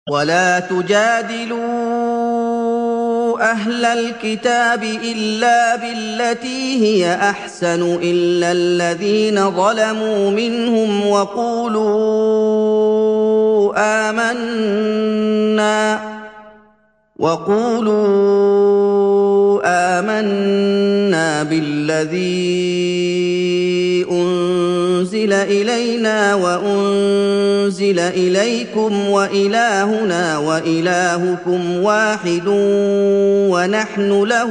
ولا تجادلوا أهل الكتاب إلا بالتي هي أحسن إلا الذين ظلموا منهم وقولوا آمنا بالذي أنزل إلينا وأنزل إليكم وإلهنا وإلهكم واحد ونحن له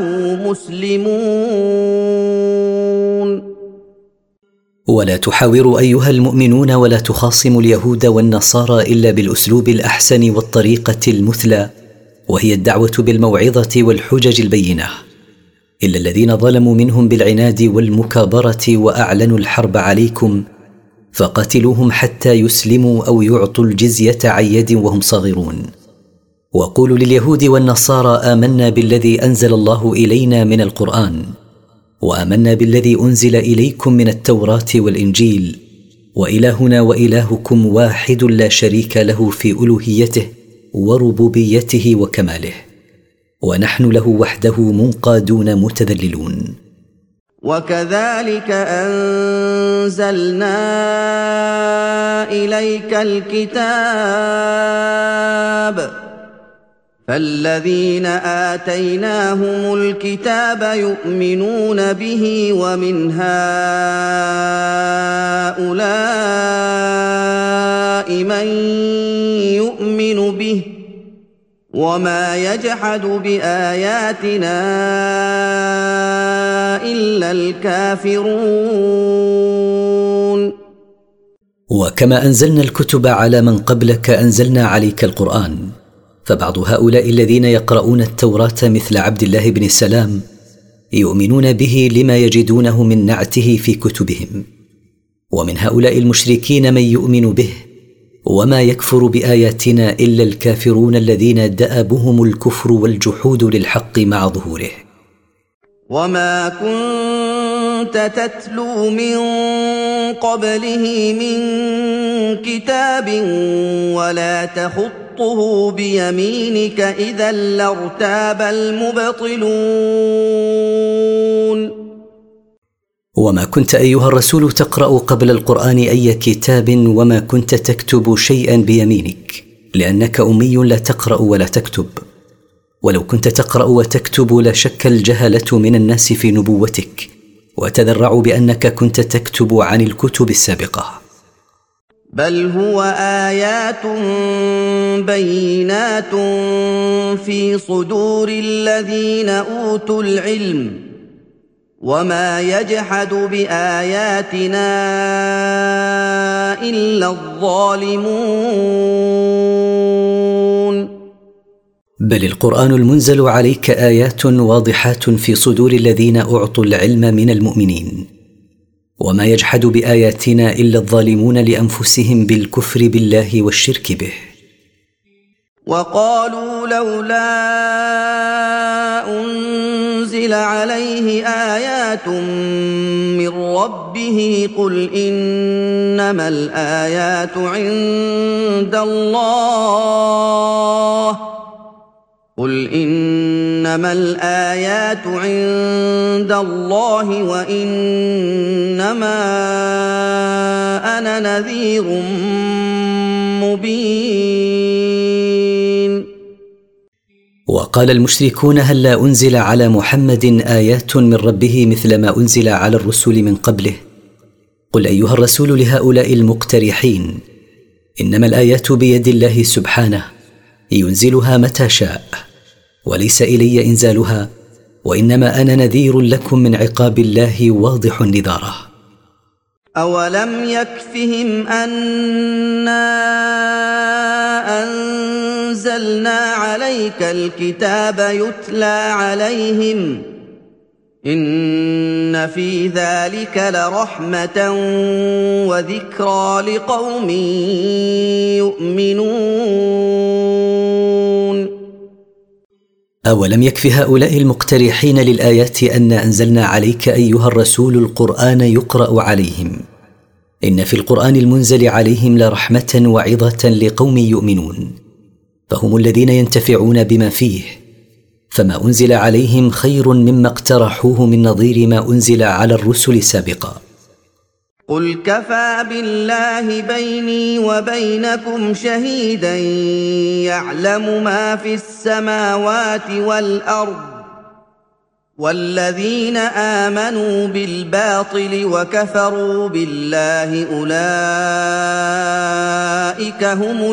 مسلمون. ولا تحاوروا أيها المؤمنون ولا تخاصموا اليهود والنصارى إلا بالأسلوب الأحسن والطريقة المثلى، وهي الدعوة بالموعظة والحجج البينة، إلا الذين ظلموا منهم بالعناد والمكابرة وأعلنوا الحرب عليكم فقاتلوهم حتى يسلموا أو يعطوا الجزية عن يد وهم صاغرون. وقولوا لليهود والنصارى آمنا بالذي أنزل الله إلينا من القرآن، وآمنا بالذي أنزل إليكم من التوراة والإنجيل، وإلهنا وإلهكم واحد لا شريك له في ألوهيته وربوبيته وكماله، ونحن له وحده منقادون متذللون. وكذلك أنزلنا إليك الكتاب فالذين آتيناهم الكتاب يؤمنون به ومن هؤلاء من يؤمن به وما يجحد بآياتنا إلا الكافرون. وكما أنزلنا الكتب على من قبلك أنزلنا عليك القرآن، فبعض هؤلاء الذين يقرؤون التوراة مثل عبد الله بن سلام يؤمنون به لما يجدونه من نعته في كتبهم، ومن هؤلاء المشركين من يؤمن به وما يكفر بآياتنا إلا الكافرون الذين دأبهم الكفر والجحود للحق مع ظهوره. وما كنت تتلو من قبله من كتاب ولا تخطه بيمينك إذا لارتاب المبطلون. وما كنت أيها الرسول تقرأ قبل القرآن أي كتاب وما كنت تكتب شيئا بيمينك، لأنك أمي لا تقرأ ولا تكتب، ولو كنت تقرأ وتكتب لشك الجهلة من الناس في نبوتك وتذرعوا بأنك كنت تكتب عن الكتب السابقة. بل هو آيات بينات في صدور الذين أوتوا العلم وما يجحد بآياتنا إلا الظالمون. بل القرآن المنزل عليك آيات واضحات في صدور الذين أعطوا العلم من المؤمنين، وما يجحد بآياتنا إلا الظالمون لأنفسهم بالكفر بالله والشرك به. وقالوا لولا أنزل عليه آيات من ربه قل إنما الآيات عند الله وإنما أنا نذير مبين. وقال المشركون هلا أنزل على محمد آيات من ربه مثل ما أنزل على الرسل من قبله. قل أيها الرسول لهؤلاء المقترحين إنما الآيات بيد الله سبحانه ينزلها متى شاء، وليس إلي إنزالها، وإنما أنا نذير لكم من عقاب الله واضح نذاره. أولم يكفهم أنا أنزلنا عليك الكتاب يتلى عليهم إن في ذلك لرحمة وذكرى لقوم يؤمنون. أولم يكف هؤلاء المقترحين للآيات أن أنزلنا عليك أيها الرسول القرآن يقرأ عليهم؟ إن في القرآن المنزل عليهم لرحمة وعظة لقوم يؤمنون. فهم الذين ينتفعون بما فيه، فما أنزل عليهم خير مما اقترحوه من نظير ما أنزل على الرسل سابقا. قل كفى بالله بيني وبينكم شهيدا يعلم ما في السماوات والأرض، والذين آمنوا بالباطل وكفروا بالله أولئك هم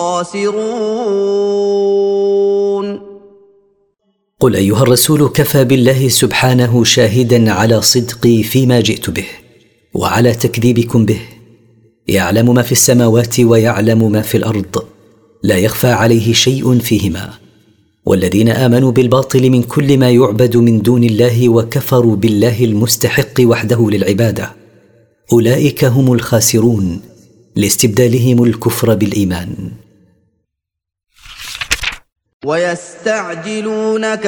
الخاسرون. قل أيها الرسول كفى بالله سبحانه شاهدا على صدقي فيما جئت به وعلى تكذيبكم به، يعلم ما في السماوات ويعلم ما في الأرض، لا يخفى عليه شيء فيهما. والذين آمنوا بالباطل من كل ما يعبد من دون الله وكفروا بالله المستحق وحده للعبادة، أولئك هم الخاسرون لاستبدالهم الكفر بالإيمان. ويستعجلونك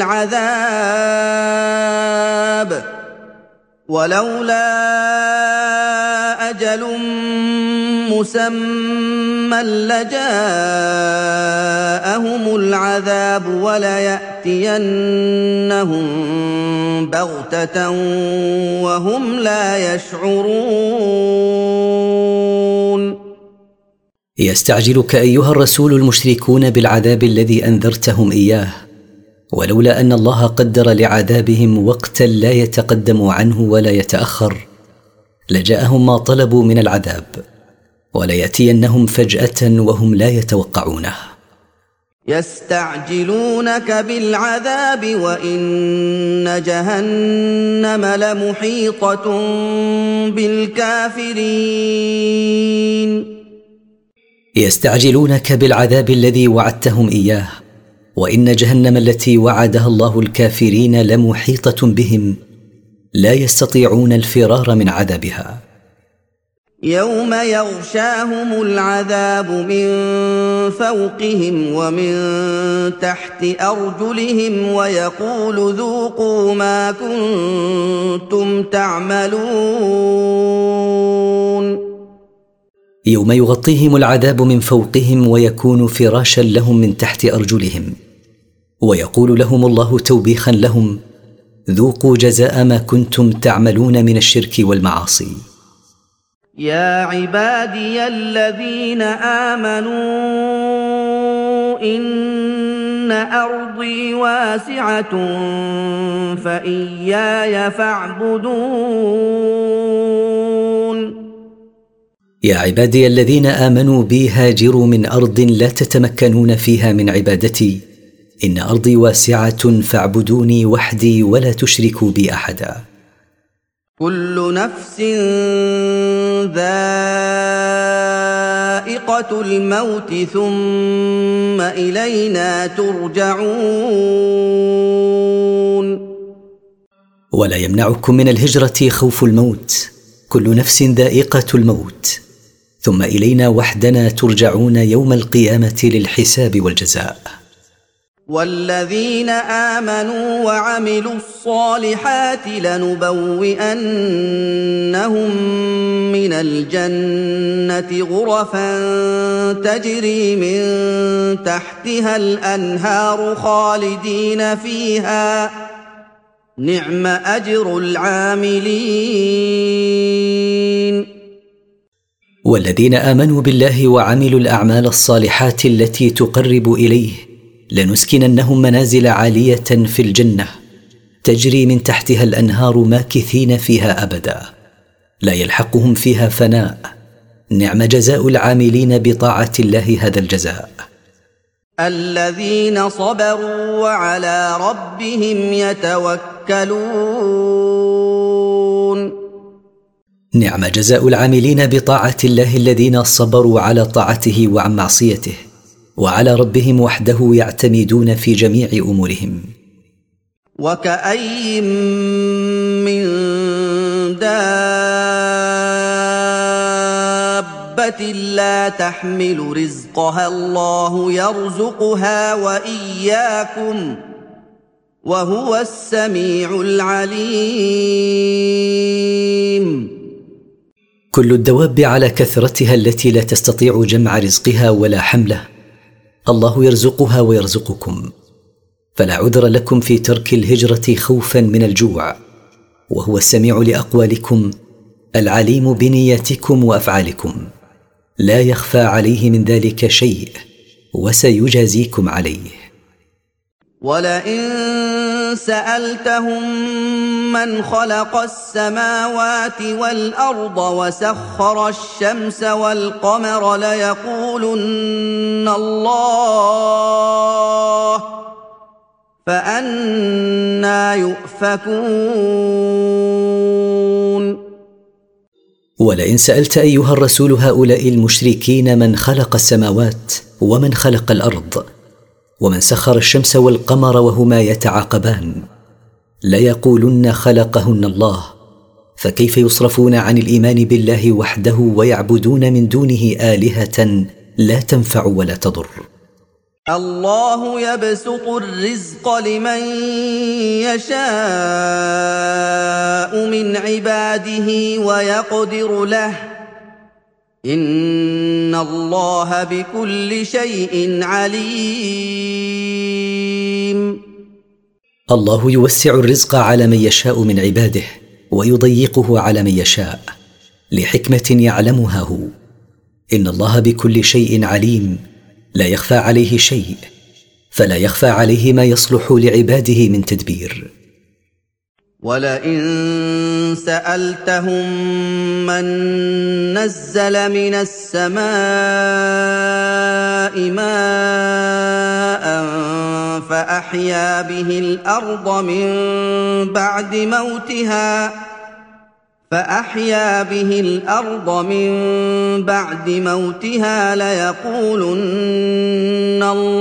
بالعذاب ولولا أجل مسمى لجاءهم العذاب وليأتينهم بغتة وهم لا يشعرون. يستعجلك أيها الرسول المشركون بالعذاب الذي أنذرتهم إياه، ولولا أن الله قدر لعذابهم وقتا لا يتقدم عنه ولا يتأخر لجاءهم ما طلبوا من العذاب، وليأتينهم فجأة وهم لا يتوقعونه. يستعجلونك بالعذاب وإن جهنم لمحيطة بالكافرين. يستعجلونك بالعذاب الذي وعدتهم إياه، وإن جهنم التي وعدها الله الكافرين لمحيطة بهم، لا يستطيعون الفرار من عذابها. يوم يغشاهم العذاب من فوقهم ومن تحت أرجلهم ويقول ذوقوا ما كنتم تعملون. يوم يغطيهم العذاب من فوقهم ويكون فراشا لهم من تحت أرجلهم، ويقول لهم الله توبيخا لهم: ذوقوا جزاء ما كنتم تعملون من الشرك والمعاصي. يا عبادي الذين آمنوا إن أرضي واسعة فإياي فاعبدون. يا عبادي الذين آمنوا بي هاجروا من أرض لا تتمكنون فيها من عبادتي، إن أرضي واسعة فاعبدوني وحدي ولا تشركوا بي أحدا. كل نفس ذائقة الموت ثم إلينا ترجعون. ولا يمنعكم من الهجرة خوف الموت، كل نفس ذائقة الموت، ثم إلينا وحدنا ترجعون يوم القيامة للحساب والجزاء. والذين آمنوا وعملوا الصالحات لنبوئنهم من الجنة غرفا تجري من تحتها الأنهار خالدين فيها، نعم أجر العاملين. والذين آمنوا بالله وعملوا الأعمال الصالحات التي تقرب إليه لنسكننهم منازل عالية في الجنة تجري من تحتها الأنهار ماكثين فيها أبدا، لا يلحقهم فيها فناء، نعم جزاء العاملين بطاعة الله هذا الجزاء. الذين صبروا وعلى ربهم يتوكلون. نعم جزاء العاملين بطاعة الله الذين صبروا على طاعته وعن معصيته، وعلى ربهم وحده يعتمدون في جميع أمورهم. وكأي من دابة لا تحمل رزقها الله يرزقها وإياكم وهو السميع العليم. كل الدواب على كثرتها التي لا تستطيع جمع رزقها ولا حمله الله يرزقها ويرزقكم، فلا عذر لكم في ترك الهجرة خوفا من الجوع، وهو السميع لأقوالكم العليم بنياتكم وأفعالكم، لا يخفى عليه من ذلك شيء، وسيجازيكم عليه. ولئن سألتهم من خلق السماوات والأرض وسخر الشمس والقمر ليقولن الله، فأنى يؤفكون. ولئن سألت أيها الرسول هؤلاء المشركين من خلق السماوات ومن خلق الأرض ومن سخر الشمس والقمر وهما يتعاقبان، ليقولن خلقهن الله، فكيف يصرفون عن الإيمان بالله وحده ويعبدون من دونه آلهة لا تنفع ولا تضر؟ الله يبسط الرزق لمن يشاء من عباده ويقدر له، إن الله بكل شيء عليم. الله يوسع الرزق على من يشاء من عباده ويضيقه على من يشاء لحكمة يعلمها هو، إن الله بكل شيء عليم، لا يخفى عليه شيء، فلا يخفى عليه ما يصلح لعباده من تدبير. ولئن سألتهم من نزل من السماء ماء فأحيا به الأرض من بعد موتها ليقولن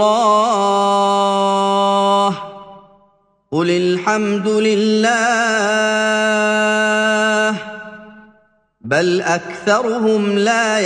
الله، قل الحمد لله، بل أكثرهم لا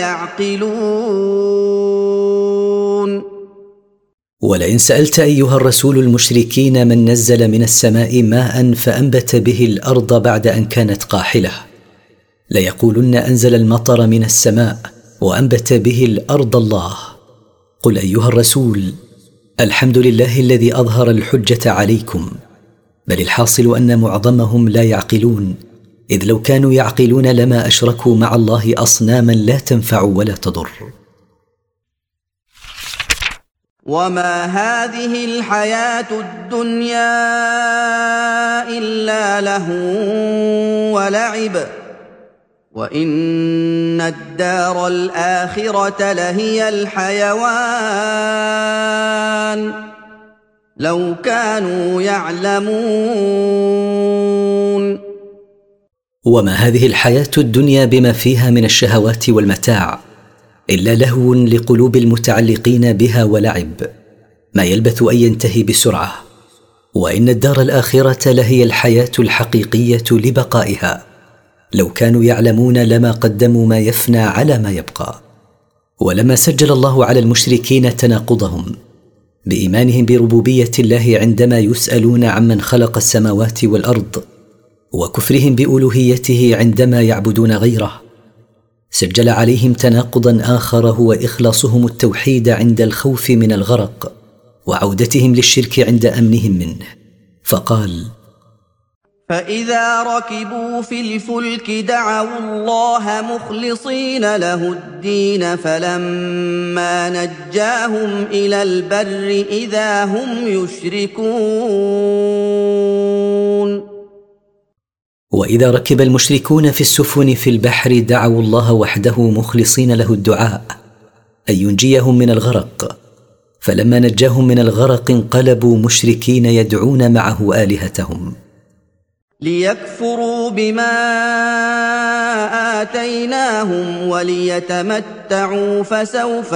يعقلون. ولئن سألت أيها الرسول المشركين من نزل من السماء ماء فأنبت به الأرض بعد أن كانت قاحلة، ليقولن أنزل المطر من السماء وأنبت به الأرض الله، قل أيها الرسول الحمد لله الذي أظهر الحجة عليكم، بل الحاصل أن معظمهم لا يعقلون، إذ لو كانوا يعقلون لما أشركوا مع الله أصناما لا تنفع ولا تضر. وما هذه الحياة الدنيا إلا لهو ولعب، وإن الدار الآخرة لهي الحيوان، لو كانوا يعلمون. وما هذه الحياة الدنيا بما فيها من الشهوات والمتاع إلا لهو لقلوب المتعلقين بها ولعب، ما يلبث أن ينتهي بسرعة، وإن الدار الآخرة لهي الحياة الحقيقية لبقائها، لو كانوا يعلمون لما قدموا ما يفنى على ما يبقى. ولما سجل الله على المشركين تناقضهم بإيمانهم بربوبية الله عندما يسألون عمن خلق السماوات والأرض، وكفرهم بألوهيته عندما يعبدون غيره، سجل عليهم تناقضا آخر هو إخلاصهم التوحيد عند الخوف من الغرق، وعودتهم للشرك عند أمنهم منه، فقال: فإذا ركبوا في الفلك دعوا الله مخلصين له الدين، فلما نجاهم إلى البر إذا هم يشركون. وإذا ركب المشركون في السفن في البحر دعوا الله وحده مخلصين له الدعاء أن ينجيهم من الغرق، فلما نجاهم من الغرق انقلبوا مشركين يدعون معه آلهتهم ليكفروا بما آتيناهم وليتمتعوا فسوف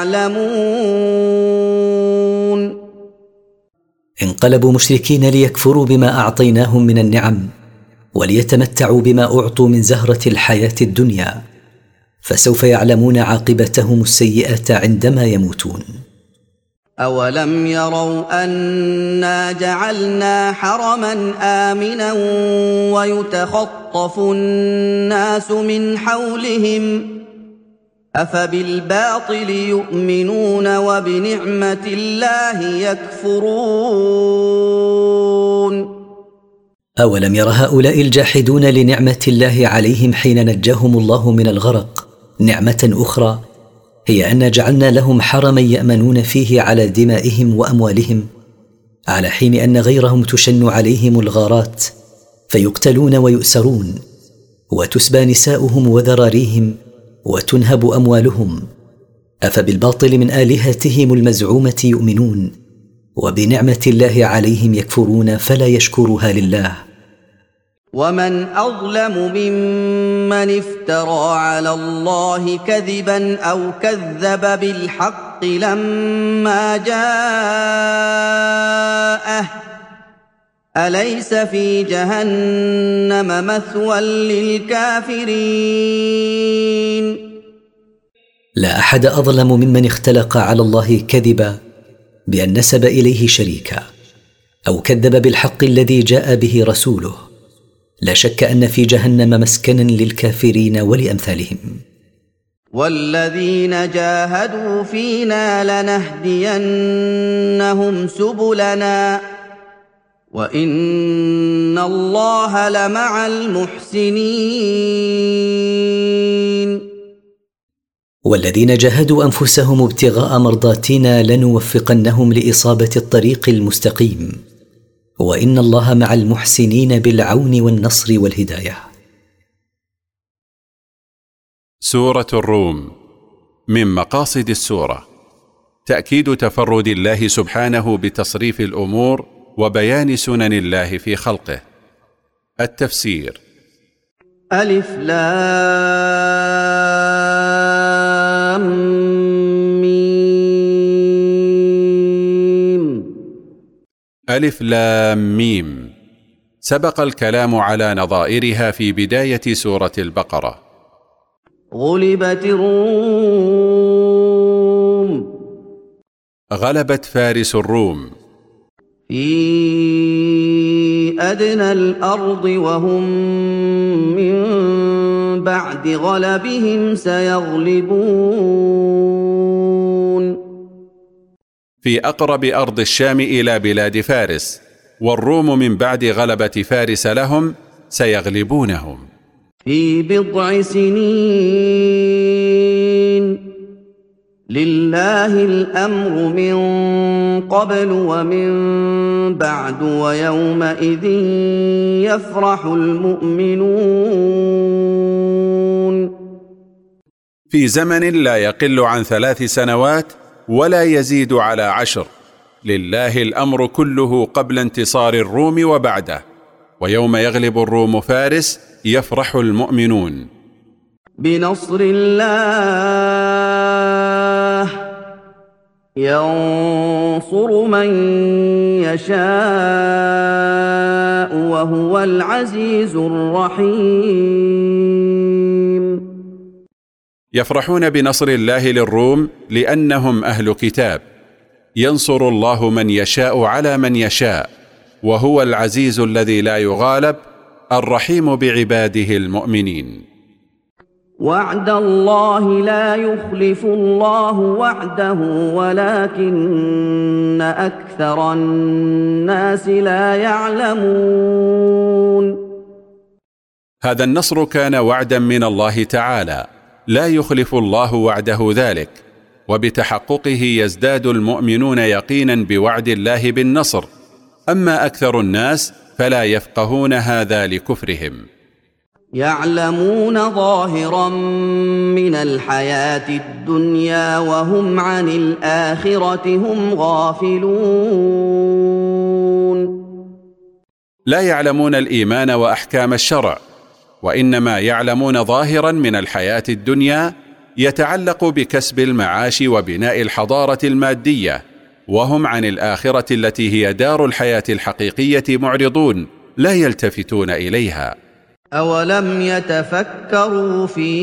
يعلمون. انقلبوا مشركين ليكفروا بما أعطيناهم من النعم وليتمتعوا بما أعطوا من زهرة الحياة الدنيا، فسوف يعلمون عاقبتهم السيئة عندما يموتون. أولم يروا أنا جعلنا حرما آمنا ويتخطف الناس من حولهم أفبالباطل يؤمنون وبنعمة الله يكفرون أولم ير هؤلاء الجاحدون لنعمة الله عليهم حين نجاهم الله من الغرق نعمة أخرى، هي أن جعلنا لهم حرما يأمنون فيه على دمائهم وأموالهم، على حين أن غيرهم تشن عليهم الغارات فيقتلون ويؤسرون، وتسبى نساؤهم وذراريهم، وتنهب أموالهم. أفبالباطل من آلهتهم المزعومة يؤمنون، وبنعمة الله عليهم يكفرون فلا يشكرها لله. ومن أظلم ممن افترى على الله كذبا أو كذب بالحق لما جاءه أليس في جهنم مثوى للكافرين لا أحد أظلم ممن اختلق على الله كذبا بأن نسب إليه شريكا أو كذب بالحق الذي جاء به رسوله. لا شك أن في جهنم مسكنا للكافرين ولأمثالهم. والذين جاهدوا فينا لنهدينهم سبلنا وإن الله لمع المحسنين. والذين جاهدوا أنفسهم ابتغاء مرضاتنا لنوفقنهم لإصابة الطريق المستقيم، وإن الله مع المحسنين بالعون والنصر والهداية. سورة الروم. من مقاصد السورة تأكيد تفرد الله سبحانه بتصريف الأمور وبيان سنن الله في خلقه. التفسير: ألف لام ميم. ألف لام ميم. سبق الكلام على نظائرها في بداية سورة البقرة. غلبت الروم. غلبت فارس الروم في أدنى الأرض وهم من بعد غلبهم سيغلبون. في أقرب أرض الشام إلى بلاد فارس، والروم من بعد غلبة فارس لهم سيغلبونهم. في بضع سنين لله الأمر من قبل ومن بعد ويومئذ يفرح المؤمنون. في زمن لا يقل عن 3 سنوات ولا يزيد على 10. لله الأمر كله قبل انتصار الروم وبعده، ويوم يغلب الروم فارس يفرح المؤمنون. بنصر الله ينصر من يشاء وهو العزيز الرحيم. يفرحون بنصر الله للروم لأنهم أهل كتاب. ينصر الله من يشاء على من يشاء، وهو العزيز الذي لا يغالب، الرحيم بعباده المؤمنين. وعد الله لا يخلف الله وعده ولكن أكثر الناس لا يعلمون. هذا النصر كان وعدا من الله تعالى، لا يخلف الله وعده ذلك، وبتحققه يزداد المؤمنون يقينا بوعد الله بالنصر. أما أكثر الناس فلا يفقهون هذا لكفرهم. يعلمون ظاهرا من الحياة الدنيا وهم عن الآخرة هم غافلون. لا يعلمون الإيمان وأحكام الشرع، وإنما يعلمون ظاهرا من الحياة الدنيا يتعلق بكسب المعاش وبناء الحضارة المادية، وهم عن الآخرة التي هي دار الحياة الحقيقية معرضون، لا يلتفتون إليها. أولم يتفكروا في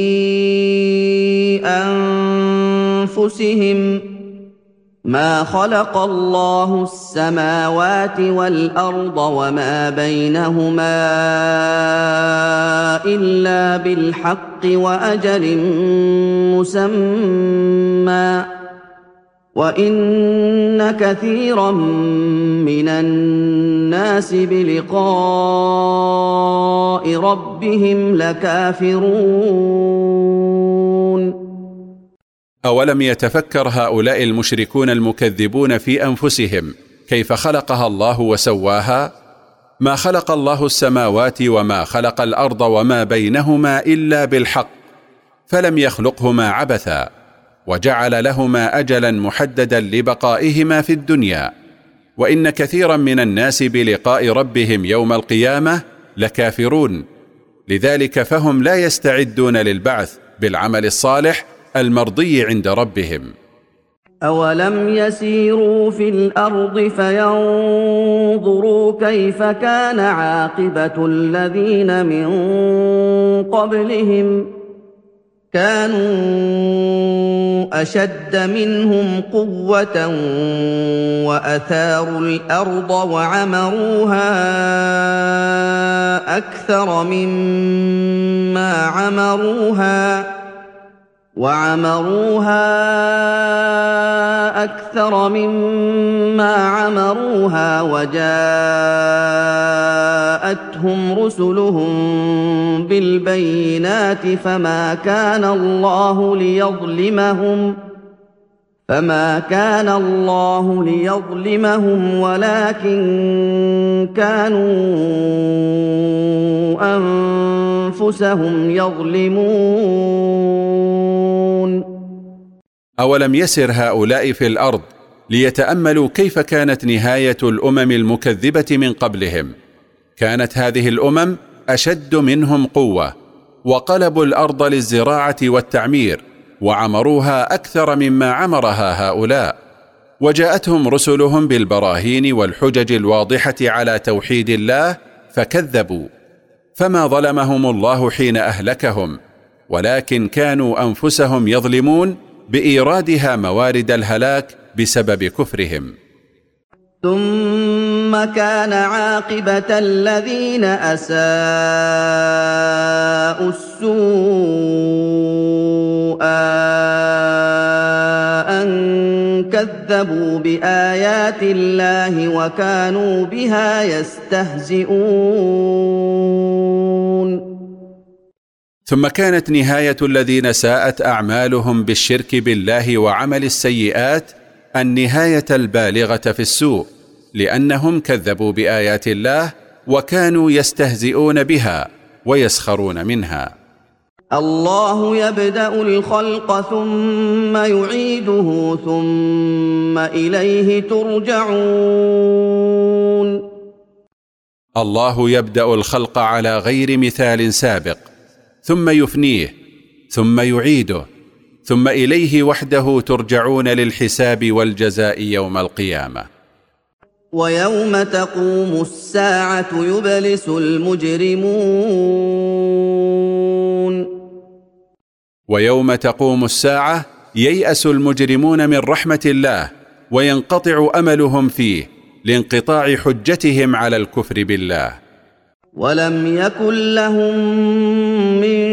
أنفسهم ما خلق الله السماوات والأرض وما بينهما إلا بالحق وأجل مسمى وإن كثيرا من الناس بلقاء ربهم لكافرون. أولم يتفكر هؤلاء المشركون المكذبون في أنفسهم كيف خلقها الله وسواها؟ ما خلق الله السماوات وما خلق الأرض وما بينهما إلا بالحق، فلم يخلقهما عبثا، وجعل لهما أجلا محددا لبقائهما في الدنيا، وإن كثيرا من الناس بلقاء ربهم يوم القيامة لكافرون، لذلك فهم لا يستعدون للبعث بالعمل الصالح المرضي عند ربهم. أولم يسيروا في الأرض فينظروا كيف كان عاقبة الذين من قبلهم كانوا أشد منهم قوة وأثاروا الأرض وعمروها أكثر مما عمروها وجاءتهم رسلهم بالبينات فما كان الله ليظلمهم ولكن كانوا أنفسهم يظلمون. أولم يسر هؤلاء في الأرض ليتأملوا كيف كانت نهاية الأمم المكذبة من قبلهم؟ كانت هذه الأمم أشد منهم قوة، وقلبوا الأرض للزراعة والتعمير، وعمروها أكثر مما عمرها هؤلاء، وجاءتهم رسلهم بالبراهين والحجج الواضحة على توحيد الله فكذبوا، فما ظلمهم الله حين أهلكهم، ولكن كانوا أنفسهم يظلمون بإيرادها موارد الهلاك بسبب كفرهم. ثم كان عاقبة الذين أساءوا السوء أن كذبوا بآيات الله وكانوا بها يستهزئون. ثم كانت نهاية الذين ساءت أعمالهم بالشرك بالله وعمل السيئات النهاية البالغة في السوء، لأنهم كذبوا بآيات الله وكانوا يستهزئون بها ويسخرون منها. الله يبدأ الخلق ثم يعيده ثم إليه ترجعون. الله يبدأ الخلق على غير مثال سابق، ثم يفنيه، ثم يعيده، ثم إليه وحده ترجعون للحساب والجزاء يوم القيامة. ويوم تقوم الساعة يبلس المجرمون. ويوم تقوم الساعة ييأس المجرمون من رحمة الله وينقطع أملهم فيه لانقطاع حجتهم على الكفر بالله. ولم يكن لهم من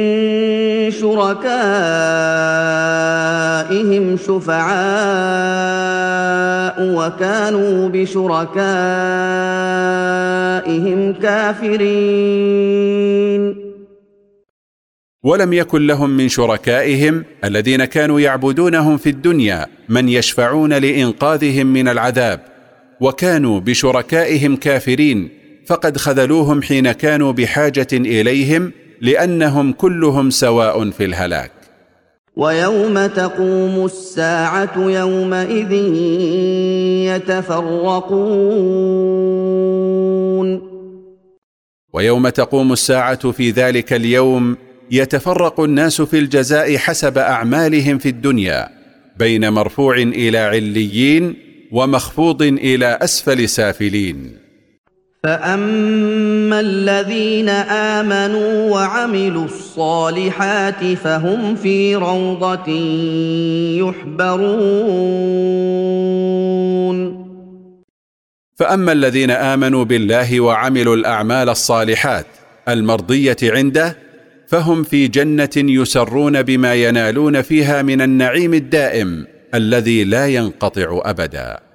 شركائهم شفعاء وكانوا بشركائهم كافرين. ولم يكن لهم من شركائهم الذين كانوا يعبدونهم في الدنيا من يشفعون لإنقاذهم من العذاب، وكانوا بشركائهم كافرين، فقد خذلوهم حين كانوا بحاجة إليهم، لأنهم كلهم سواء في الهلاك. ويوم تقوم الساعة يومئذ يتفرقون. ويوم تقوم الساعة في ذلك اليوم يتفرق الناس في الجزاء حسب أعمالهم في الدنيا، بين مرفوع إلى عليين ومخفوض إلى أسفل سافلين. فأما الذين آمنوا وعملوا الصالحات فهم في روضة يحبرون. فأما الذين آمنوا بالله وعملوا الأعمال الصالحات المرضية عنده فهم في جنة يسرون بما ينالون فيها من النعيم الدائم الذي لا ينقطع أبدا.